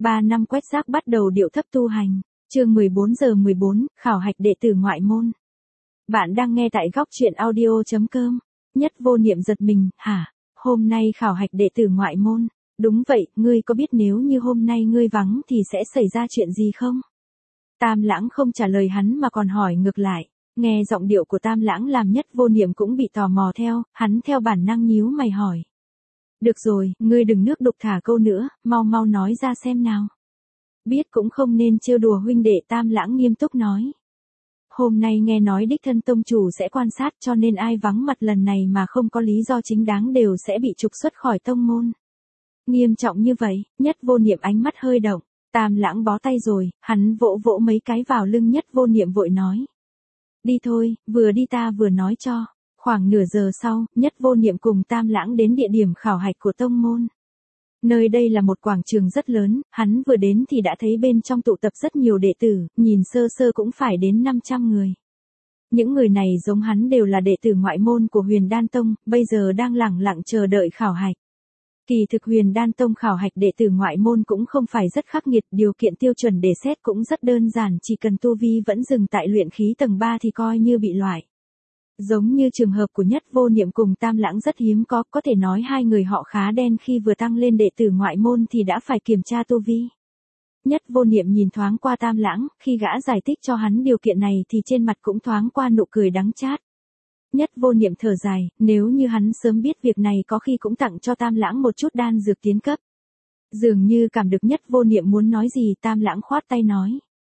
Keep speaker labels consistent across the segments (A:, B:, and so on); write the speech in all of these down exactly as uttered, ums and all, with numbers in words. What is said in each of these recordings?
A: Ba năm quét rác bắt đầu điệu thấp tu hành. Chương mười bốn giờ mười bốn, khảo hạch đệ tử ngoại môn. Bạn đang nghe tại góc truyện audio chấm com. Nhất Vô Niệm giật mình, hả? Hôm nay khảo hạch đệ tử ngoại môn. Đúng vậy, ngươi có biết nếu như hôm nay ngươi vắng thì sẽ xảy ra chuyện gì không? Tam Lãng không trả lời hắn mà còn hỏi ngược lại. Nghe giọng điệu của Tam Lãng làm Nhất Vô Niệm cũng bị tò mò theo, hắn theo bản năng nhíu mày hỏi. Được rồi, ngươi đừng nước đục thả câu nữa, mau mau nói ra xem nào. Biết cũng không nên trêu đùa huynh đệ, Tam Lãng nghiêm túc nói. Hôm nay nghe nói đích thân tông chủ sẽ quan sát, cho nên ai vắng mặt lần này mà không có lý do chính đáng đều sẽ bị trục xuất khỏi tông môn. Nghiêm trọng như vậy, Nhất Vô Niệm ánh mắt hơi động. Tam Lãng bó tay rồi, hắn vỗ vỗ mấy cái vào lưng Nhất Vô Niệm vội nói. Đi thôi, vừa đi ta vừa nói cho. Khoảng nửa giờ sau, Nhất Vô Niệm cùng Tam Lãng đến địa điểm khảo hạch của tông môn. Nơi đây là một quảng trường rất lớn, hắn vừa đến thì đã thấy bên trong tụ tập rất nhiều đệ tử, nhìn sơ sơ cũng phải đến năm trăm người. Những người này giống hắn đều là đệ tử ngoại môn của Huyền Đan Tông, bây giờ đang lẳng lặng chờ đợi khảo hạch. Kỳ thực Huyền Đan Tông khảo hạch đệ tử ngoại môn cũng không phải rất khắc nghiệt, điều kiện tiêu chuẩn để xét cũng rất đơn giản, chỉ cần tu vi vẫn dừng tại luyện khí tầng ba thì coi như bị loại. Giống như trường hợp của Nhất Vô Niệm cùng Tam Lãng rất hiếm có, có thể nói hai người họ khá đen khi vừa tăng lên đệ tử ngoại môn thì đã phải kiểm tra tu vi. Nhất Vô Niệm nhìn thoáng qua Tam Lãng, khi gã giải thích cho hắn điều kiện này thì trên mặt cũng thoáng qua nụ cười đắng chát. Nhất Vô Niệm thở dài, nếu như hắn sớm biết việc này có khi cũng tặng cho Tam Lãng một chút đan dược tiến cấp. Dường như cảm được Nhất Vô Niệm muốn nói gì, Tam Lãng khoát tay nói.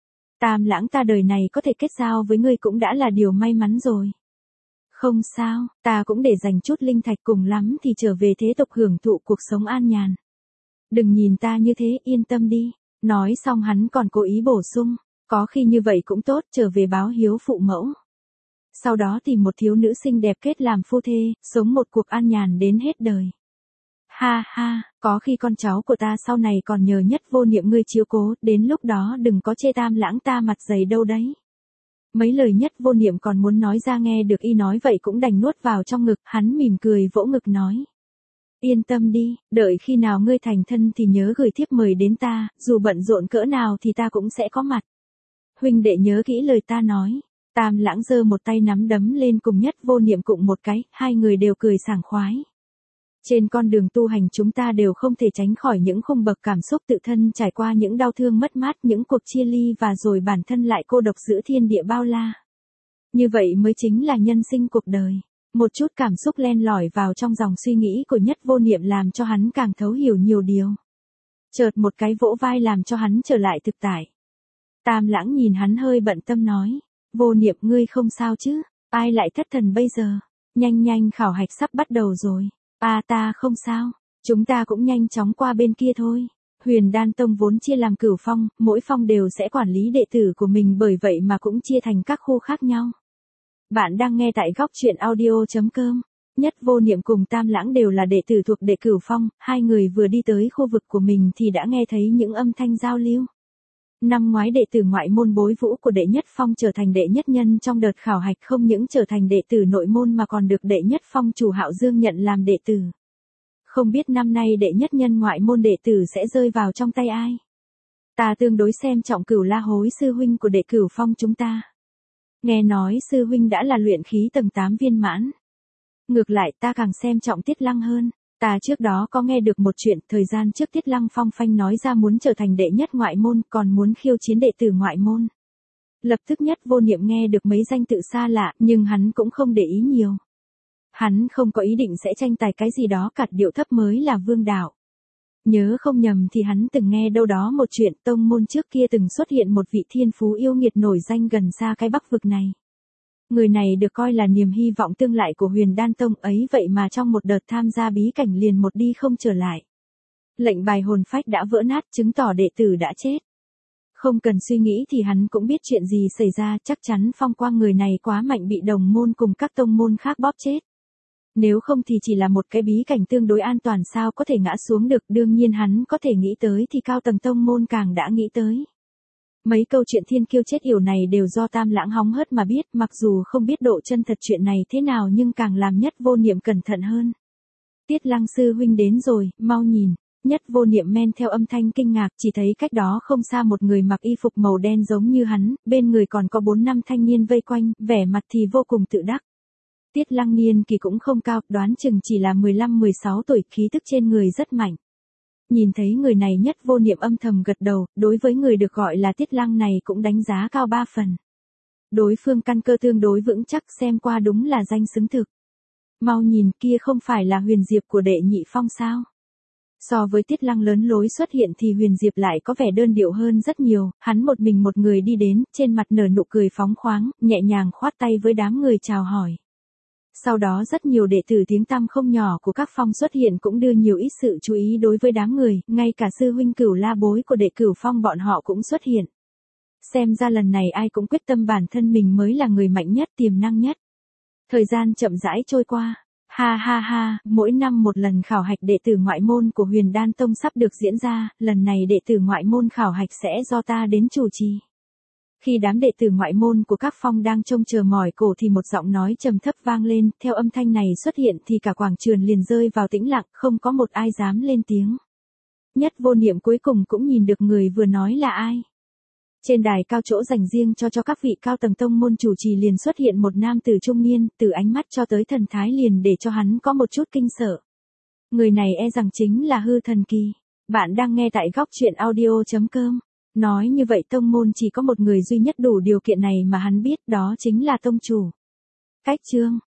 A: Tam Lãng, ta đời này có thể kết giao với ngươi cũng đã là điều may mắn rồi. Không sao, ta cũng để dành chút linh thạch, cùng lắm thì trở về thế tục hưởng thụ cuộc sống an nhàn. Đừng nhìn ta như thế, yên tâm đi. Nói xong hắn còn cố ý bổ sung, có khi như vậy cũng tốt, trở về báo hiếu phụ mẫu. Sau đó tìm một thiếu nữ xinh đẹp kết làm phu thê, sống một cuộc an nhàn đến hết đời. Ha ha, có khi con cháu của ta sau này còn nhờ Nhất Vô Niệm ngươi chiếu cố, đến lúc đó đừng có chê Tam Lãng ta mặt dày đâu đấy. Mấy lời Nhất Vô Niệm còn muốn nói ra nghe được y nói vậy cũng đành nuốt vào trong ngực, hắn mỉm cười vỗ ngực nói. Yên tâm đi, đợi khi nào ngươi thành thân thì nhớ gửi thiếp mời đến ta, dù bận rộn cỡ nào thì ta cũng sẽ có mặt. Huynh đệ nhớ kỹ lời ta nói. Tam Lãng giơ một tay nắm đấm lên cùng Nhất Vô Niệm cụng một cái, hai người đều cười sảng khoái. Trên con đường tu hành chúng ta đều không thể tránh khỏi những khung bậc cảm xúc, tự thân trải qua những đau thương mất mát, những cuộc chia ly và rồi bản thân lại cô độc giữa thiên địa bao la. Như vậy mới chính là nhân sinh cuộc đời. Một chút cảm xúc len lỏi vào trong dòng suy nghĩ của Nhất Vô Niệm làm cho hắn càng thấu hiểu nhiều điều. Chợt một cái vỗ vai làm cho hắn trở lại thực tại. Tam Lãng nhìn hắn hơi bận tâm nói. Vô Niệm, ngươi không sao chứ? Ai lại thất thần bây giờ? Nhanh nhanh, khảo hạch sắp bắt đầu rồi. À, ta không sao. Chúng ta cũng nhanh chóng qua bên kia thôi. Huyền Đan Tông vốn chia làm cửu phong, mỗi phong đều sẽ quản lý đệ tử của mình, bởi vậy mà cũng chia thành các khu khác nhau. Bạn đang nghe tại góc truyện audio chấm com. Nhất Vô Niệm cùng Tam Lãng đều là đệ tử thuộc đệ cửu phong, hai người vừa đi tới khu vực của mình thì đã nghe thấy những âm thanh giao lưu. Năm ngoái đệ tử ngoại môn Bối Vũ của đệ nhất phong trở thành đệ nhất nhân trong đợt khảo hạch, không những trở thành đệ tử nội môn mà còn được đệ nhất phong chủ Hạo Dương nhận làm đệ tử. Không biết năm nay đệ nhất nhân ngoại môn đệ tử sẽ rơi vào trong tay ai? Ta tương đối xem trọng Cửu La Hối sư huynh của đệ cửu phong chúng ta. Nghe nói sư huynh đã là luyện khí tầng tám viên mãn. Ngược lại ta càng xem trọng Tiết Lăng hơn. Ta trước đó có nghe được một chuyện, thời gian trước Tiết Lăng phong phanh nói ra muốn trở thành đệ nhất ngoại môn, còn muốn khiêu chiến đệ tử ngoại môn. Lập tức Nhất Vô Niệm nghe được mấy danh tự xa lạ, nhưng hắn cũng không để ý nhiều. Hắn không có ý định sẽ tranh tài cái gì đó, cặt điệu thấp mới là vương đạo. Nhớ không nhầm thì hắn từng nghe đâu đó một chuyện, tông môn trước kia từng xuất hiện một vị thiên phú yêu nghiệt nổi danh gần xa cái Bắc vực này. Người này được coi là niềm hy vọng tương lai của Huyền Đan Tông ấy, vậy mà trong một đợt tham gia bí cảnh liền một đi không trở lại. Lệnh bài hồn phách đã vỡ nát, chứng tỏ đệ tử đã chết. Không cần suy nghĩ thì hắn cũng biết chuyện gì xảy ra, chắc chắn phong quang người này quá mạnh bị đồng môn cùng các tông môn khác bóp chết. Nếu không thì chỉ là một cái bí cảnh tương đối an toàn sao có thể ngã xuống được, đương nhiên hắn có thể nghĩ tới thì cao tầng tông môn càng đã nghĩ tới. Mấy câu chuyện thiên kiêu chết yểu này đều do Tam Lãng hóng hớt mà biết, mặc dù không biết độ chân thật chuyện này thế nào nhưng càng làm Nhất Vô Niệm cẩn thận hơn. Tiết Lăng sư huynh đến rồi, mau nhìn. Nhất Vô Niệm men theo âm thanh kinh ngạc, chỉ thấy cách đó không xa một người mặc y phục màu đen giống như hắn, bên người còn có bốn năm thanh niên vây quanh, vẻ mặt thì vô cùng tự đắc. Tiết Lăng niên kỳ cũng không cao, đoán chừng chỉ là mười lăm mười sáu tuổi, khí tức trên người rất mạnh. Nhìn thấy người này Nhất Vô Niệm âm thầm gật đầu, đối với người được gọi là Tiết Lăng này cũng đánh giá cao ba phần. Đối phương căn cơ tương đối vững chắc, xem qua đúng là danh xứng thực. Mau nhìn, kia không phải là Huyền Diệp của Đệ Nhị Phong sao? So với Tiết Lăng lớn lối xuất hiện thì Huyền Diệp lại có vẻ đơn điệu hơn rất nhiều, hắn một mình một người đi đến, trên mặt nở nụ cười phóng khoáng, nhẹ nhàng khoát tay với đám người chào hỏi. Sau đó rất nhiều đệ tử tiếng tăm không nhỏ của các phong xuất hiện cũng đưa nhiều ít sự chú ý đối với đám người, ngay cả sư huynh Cửu La bối của đệ Cửu Phong bọn họ cũng xuất hiện. Xem ra lần này ai cũng quyết tâm bản thân mình mới là người mạnh nhất, tiềm năng nhất. Thời gian chậm rãi trôi qua. Ha ha ha, mỗi năm một lần khảo hạch đệ tử ngoại môn của Huyền Đan Tông sắp được diễn ra, lần này đệ tử ngoại môn khảo hạch sẽ do ta đến chủ trì. Khi đám đệ tử ngoại môn của các phong đang trông chờ mỏi cổ thì một giọng nói trầm thấp vang lên, theo âm thanh này xuất hiện thì cả quảng trường liền rơi vào tĩnh lặng, không có một ai dám lên tiếng. Nhất Vô Niệm cuối cùng cũng nhìn được người vừa nói là ai. Trên đài cao chỗ dành riêng cho cho các vị cao tầng tông môn chủ trì liền xuất hiện một nam tử trung niên, từ ánh mắt cho tới thần thái liền để cho hắn có một chút kinh sợ. Người này e rằng chính là Hư Thần Kỳ. Bạn đang nghe tại góc truyện audio chấm com. Nói như vậy tông môn chỉ có một người duy nhất đủ điều kiện này mà hắn biết, đó chính là tông chủ. Cách chương